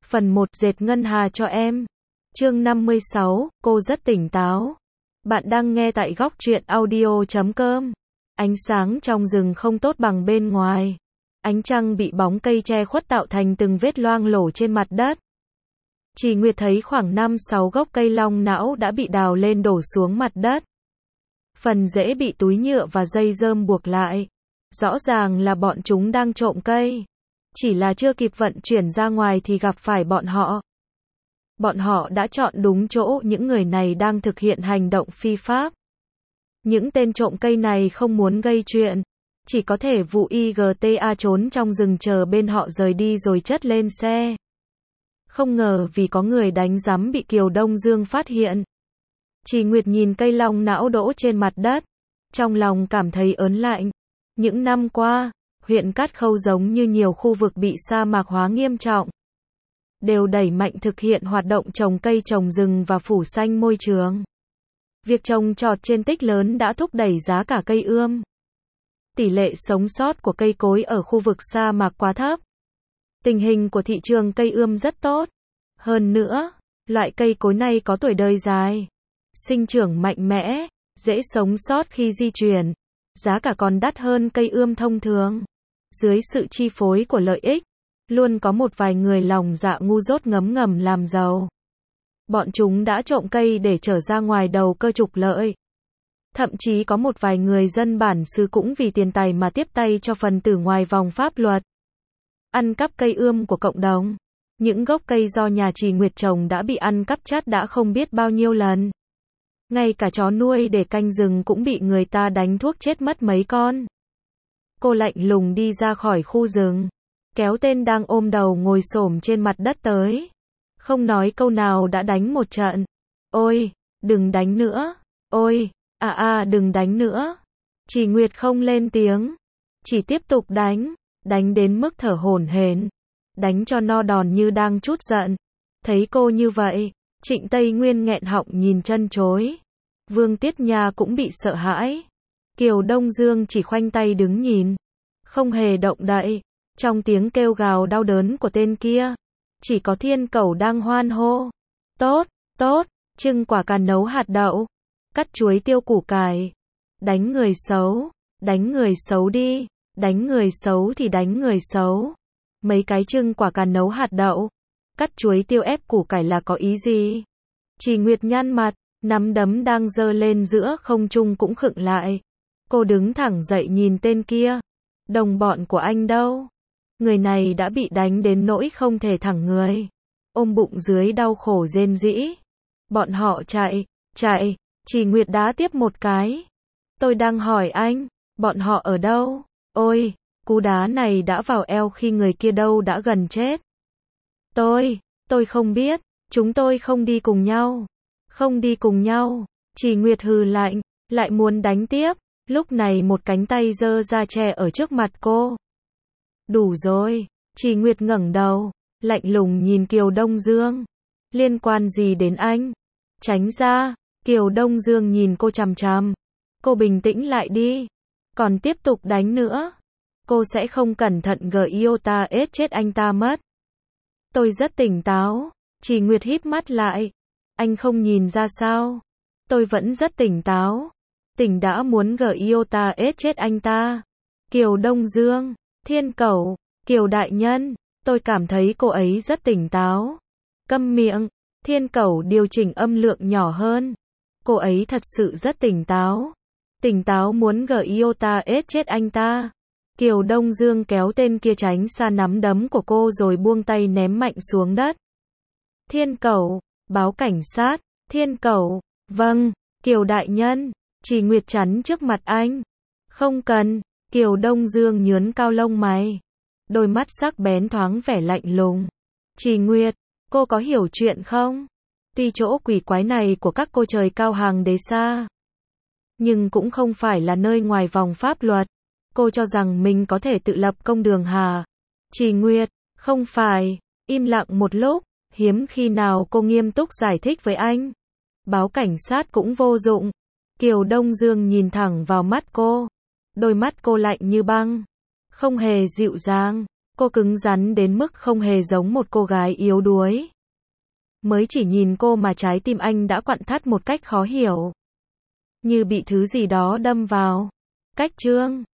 Phần 1 dệt ngân hà cho em. Chương 56, cô rất tỉnh táo. Bạn đang nghe tại góc truyện audio.com. Ánh sáng trong rừng không tốt bằng bên ngoài. Ánh trăng bị bóng cây che khuất tạo thành từng vết loang lổ trên mặt đất. Chỉ Nguyệt thấy khoảng 5-6 gốc cây long não đã bị đào lên đổ xuống mặt đất. Phần rễ bị túi nhựa và dây rơm buộc lại. Rõ ràng là bọn chúng đang trộm cây. Chỉ là chưa kịp vận chuyển ra ngoài thì gặp phải bọn họ. Bọn họ đã chọn đúng chỗ, những người này đang thực hiện hành động phi pháp. Những tên trộm cây này không muốn gây chuyện, chỉ có thể vụ IGTA trốn trong rừng chờ bên họ rời đi rồi chất lên xe. Không ngờ vì có người đánh rắm bị Kiều Đông Dương phát hiện. Chỉ Nguyệt nhìn cây long não đỗ trên mặt đất, trong lòng cảm thấy ớn lạnh. Những năm qua, huyện Cát Khâu giống như nhiều khu vực bị sa mạc hóa nghiêm trọng, đều đẩy mạnh thực hiện hoạt động trồng cây trồng rừng và phủ xanh môi trường. Việc trồng trọt trên tích lớn đã thúc đẩy giá cả cây ươm. Tỷ lệ sống sót của cây cối ở khu vực sa mạc quá thấp. Tình hình của thị trường cây ươm rất tốt. Hơn nữa, loại cây cối này có tuổi đời dài, sinh trưởng mạnh mẽ, dễ sống sót khi di chuyển. Giá cả còn đắt hơn cây ươm thông thường. Dưới sự chi phối của lợi ích, luôn có một vài người lòng dạ ngu dốt ngấm ngầm làm giàu. Bọn chúng đã trộm cây để trở ra ngoài đầu cơ trục lợi. Thậm chí có một vài người dân bản xứ cũng vì tiền tài mà tiếp tay cho phần tử ngoài vòng pháp luật. Ăn cắp cây ươm của cộng đồng. Những gốc cây do nhà Chỉ Nguyệt trồng đã bị ăn cắp chát đã không biết bao nhiêu lần. Ngay cả chó nuôi để canh rừng cũng bị người ta đánh thuốc chết mất mấy con. Cô lạnh lùng đi ra khỏi khu rừng, kéo tên đang ôm đầu ngồi xổm trên mặt đất tới. Không nói câu nào đã đánh một trận. Ôi, đừng đánh nữa. Ôi, đừng đánh nữa. Chỉ Nguyệt không lên tiếng, chỉ tiếp tục đánh, đánh đến mức thở hổn hển, đánh cho no đòn như đang trút giận. Thấy cô như vậy, Trịnh Tây Nguyên nghẹn họng nhìn chân chối. Vương Tiết Nha cũng bị sợ hãi. Kiều Đông Dương chỉ khoanh tay đứng nhìn, không hề động đậy. Trong tiếng kêu gào đau đớn của tên kia, chỉ có Thiên Cẩu đang hoan hô. Tốt, tốt, trưng quả cà nấu hạt đậu, cắt chuối tiêu củ cải. Đánh người xấu đi, đánh người xấu thì đánh người xấu. Mấy cái trưng quả cà nấu hạt đậu, cắt chuối tiêu ép củ cải là có ý gì? Chỉ Nguyệt nhăn mặt, nắm đấm đang giơ lên giữa không trung cũng khựng lại. Cô đứng thẳng dậy nhìn tên kia. Đồng bọn của anh đâu? Người này đã bị đánh đến nỗi không thể thẳng người, ôm bụng dưới đau khổ rên rĩ. Bọn họ chạy. Chỉ Nguyệt đá tiếp một cái. Tôi đang hỏi anh, bọn họ ở đâu? Ôi, cú đá này đã vào eo khi người kia đâu đã gần chết. Tôi không biết, chúng tôi không đi cùng nhau. Không đi cùng nhau. Chỉ Nguyệt hừ lạnh, lại muốn đánh tiếp. Lúc này một cánh tay giơ ra che ở trước mặt cô. Đủ rồi. Chỉ Nguyệt ngẩng đầu, lạnh lùng nhìn Kiều Đông Dương. Liên quan gì đến anh? Tránh ra. Kiều Đông Dương nhìn cô chằm chằm. Cô bình tĩnh lại đi. Còn tiếp tục đánh nữa, cô sẽ không cẩn thận Giota chết anh ta mất. Tôi rất tỉnh táo. Chỉ Nguyệt híp mắt lại. Anh không nhìn ra sao? Tôi vẫn rất tỉnh táo. Tỉnh đã muốn Giota chết anh ta. Kiều Đông Dương, Thiên Cẩu, Kiều đại nhân, tôi cảm thấy cô ấy rất tỉnh táo. Câm miệng. Thiên Cẩu điều chỉnh âm lượng nhỏ hơn. Cô ấy thật sự rất tỉnh táo. Tỉnh táo muốn Giota chết anh ta. Kiều Đông Dương kéo tên kia tránh xa nắm đấm của cô rồi buông tay ném mạnh xuống đất. Thiên Cẩu, báo cảnh sát. Thiên Cẩu, vâng, Kiều đại nhân. Chỉ Nguyệt chắn trước mặt anh. Không cần. Kiều Đông Dương nhướn cao lông mày, đôi mắt sắc bén thoáng vẻ lạnh lùng. Chỉ Nguyệt, cô có hiểu chuyện không? Tuy chỗ quỷ quái này của các cô trời cao hàng đế xa, nhưng cũng không phải là nơi ngoài vòng pháp luật. Cô cho rằng mình có thể tự lập công đường hả? Chỉ Nguyệt, không phải. Im lặng một lúc, hiếm khi nào cô nghiêm túc giải thích với anh. Báo cảnh sát cũng vô dụng. Kiều Đông Dương nhìn thẳng vào mắt cô. Đôi mắt cô lạnh như băng, không hề dịu dàng. Cô cứng rắn đến mức không hề giống một cô gái yếu đuối. Mới chỉ nhìn cô mà trái tim anh đã quặn thắt một cách khó hiểu. Như bị thứ gì đó đâm vào. Cách chương